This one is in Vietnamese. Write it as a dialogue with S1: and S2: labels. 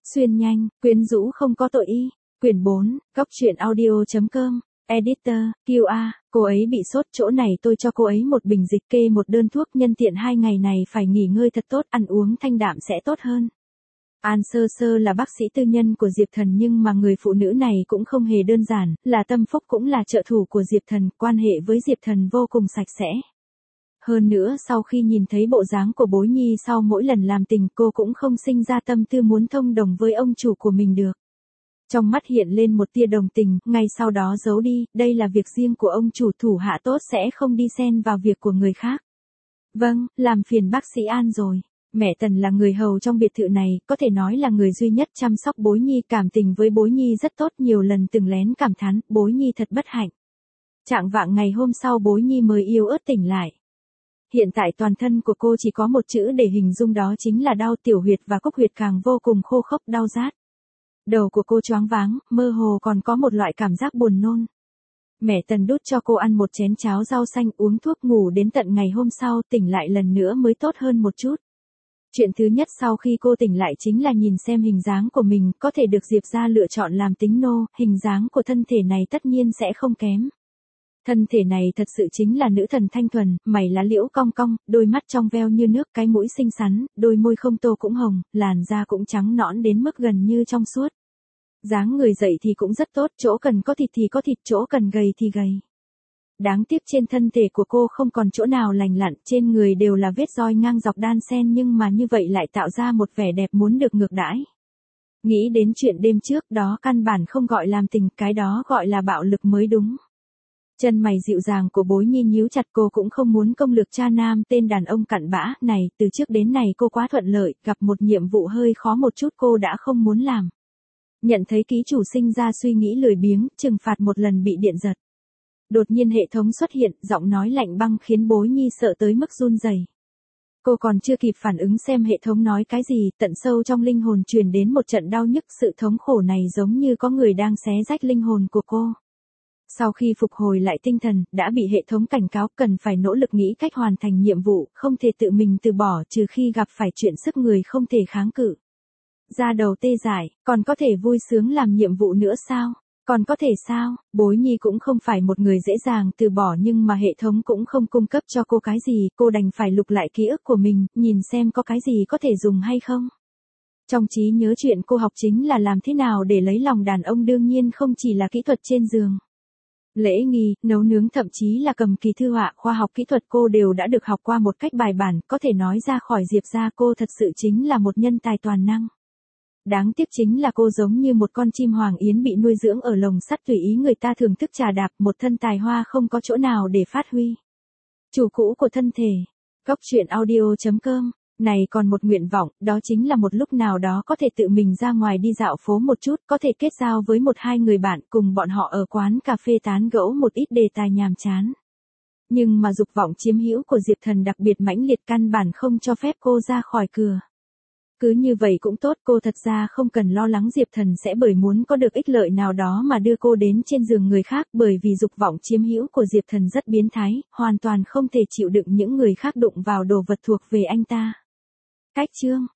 S1: Xuyên nhanh, quyến rũ không có tội y. Quyển 4, Góc truyện audio.com. Editor, QA, cô ấy bị sốt chỗ này tôi cho cô ấy một bình dịch kê một đơn thuốc nhân tiện 2 ngày này phải nghỉ ngơi thật tốt, ăn uống thanh đạm sẽ tốt hơn. An Sơ Sơ là bác sĩ tư nhân của Diệp Thần nhưng mà người phụ nữ này cũng không hề đơn giản, là tâm phúc cũng là trợ thủ của Diệp Thần, quan hệ với Diệp Thần vô cùng sạch sẽ. Hơn nữa sau khi nhìn thấy bộ dáng của Bối Nhi sau mỗi lần làm tình cô cũng không sinh ra tâm tư muốn thông đồng với ông chủ của mình được. Trong mắt hiện lên một tia đồng tình, ngay sau đó giấu đi, đây là việc riêng của ông chủ, thủ hạ tốt sẽ không đi xen vào việc của người khác. Vâng, làm phiền bác sĩ An rồi. Mẹ Tần là người hầu trong biệt thự này, có thể nói là người duy nhất chăm sóc Bối Nhi, cảm tình với Bối Nhi rất tốt, nhiều lần từng lén cảm thán, Bối Nhi thật bất hạnh. Chạng vạng ngày hôm sau Bối Nhi mới yếu ớt tỉnh lại. Hiện tại toàn thân của cô chỉ có một chữ để hình dung, đó chính là đau, tiểu huyệt và cúc huyệt càng vô cùng khô khốc, đau rát. Đầu của cô choáng váng, mơ hồ còn có một loại cảm giác buồn nôn. Mẹ Tần đút cho cô ăn một chén cháo rau xanh, uống thuốc ngủ đến tận ngày hôm sau, tỉnh lại lần nữa mới tốt hơn một chút. Chuyện thứ nhất sau khi cô tỉnh lại chính là nhìn xem hình dáng của mình, có thể được Diệp gia lựa chọn làm tính nô, hình dáng của thân thể này tất nhiên sẽ không kém. Thân thể này thật sự chính là nữ thần thanh thuần, mày lá liễu cong cong, đôi mắt trong veo như nước, cái mũi xinh xắn, đôi môi không tô cũng hồng, làn da cũng trắng nõn đến mức gần như trong suốt. Dáng người dậy thì cũng rất tốt, chỗ cần có thịt thì có thịt, chỗ cần gầy thì gầy. Đáng tiếc trên thân thể của cô không còn chỗ nào lành lặn, trên người đều là vết roi ngang dọc đan xen, nhưng mà như vậy lại tạo ra một vẻ đẹp muốn được ngược đãi. Nghĩ đến chuyện đêm trước đó căn bản không gọi làm tình, cái đó gọi là bạo lực mới đúng. Chân mày dịu dàng của Bối Nhi nhíu chặt, cô cũng không muốn công lược cha nam tên đàn ông cặn bã này, từ trước đến nay cô quá thuận lợi, gặp một nhiệm vụ hơi khó một chút cô đã không muốn làm. Nhận thấy ký chủ sinh ra suy nghĩ lười biếng, trừng phạt một lần bị điện giật. Đột nhiên hệ thống xuất hiện, giọng nói lạnh băng khiến Bối Nhi sợ tới mức run rẩy. Cô còn chưa kịp phản ứng xem hệ thống nói cái gì, tận sâu trong linh hồn truyền đến một trận đau nhức, sự thống khổ này giống như có người đang xé rách linh hồn của cô. Sau khi phục hồi lại tinh thần, đã bị hệ thống cảnh cáo cần phải nỗ lực nghĩ cách hoàn thành nhiệm vụ, không thể tự mình từ bỏ trừ khi gặp phải chuyện sức người không thể kháng cự. Da đầu tê dại, còn có thể vui sướng làm nhiệm vụ nữa sao? Còn có thể sao? Bối Nhi cũng không phải một người dễ dàng từ bỏ nhưng mà hệ thống cũng không cung cấp cho cô cái gì, cô đành phải lục lại ký ức của mình, nhìn xem có cái gì có thể dùng hay không. Trong trí nhớ chuyện cô học chính là làm thế nào để lấy lòng đàn ông, đương nhiên không chỉ là kỹ thuật trên giường. Lễ nghi, nấu nướng, thậm chí là cầm kỳ thư họa, khoa học kỹ thuật cô đều đã được học qua một cách bài bản, có thể nói ra khỏi Diệp gia cô thật sự chính là một nhân tài toàn năng. Đáng tiếc chính là cô giống như một con chim hoàng yến bị nuôi dưỡng ở lồng sắt, tùy ý người ta thưởng thức trà đạp, một thân tài hoa không có chỗ nào để phát huy. Chủ cũ của thân thể. Góc truyện audio.com. Này còn một nguyện vọng, đó chính là một lúc nào đó có thể tự mình ra ngoài đi dạo phố một chút, có thể kết giao với một hai người bạn, cùng bọn họ ở quán cà phê tán gẫu một ít đề tài nhàm chán. Nhưng mà dục vọng chiếm hữu của Diệp Thần đặc biệt mãnh liệt, căn bản không cho phép cô ra khỏi cửa. Cứ như vậy cũng tốt, cô thật ra không cần lo lắng Diệp Thần sẽ bởi muốn có được ích lợi nào đó mà đưa cô đến trên giường người khác, bởi vì dục vọng chiếm hữu của Diệp Thần rất biến thái, hoàn toàn không thể chịu đựng những người khác đụng vào đồ vật thuộc về anh ta. Cách chương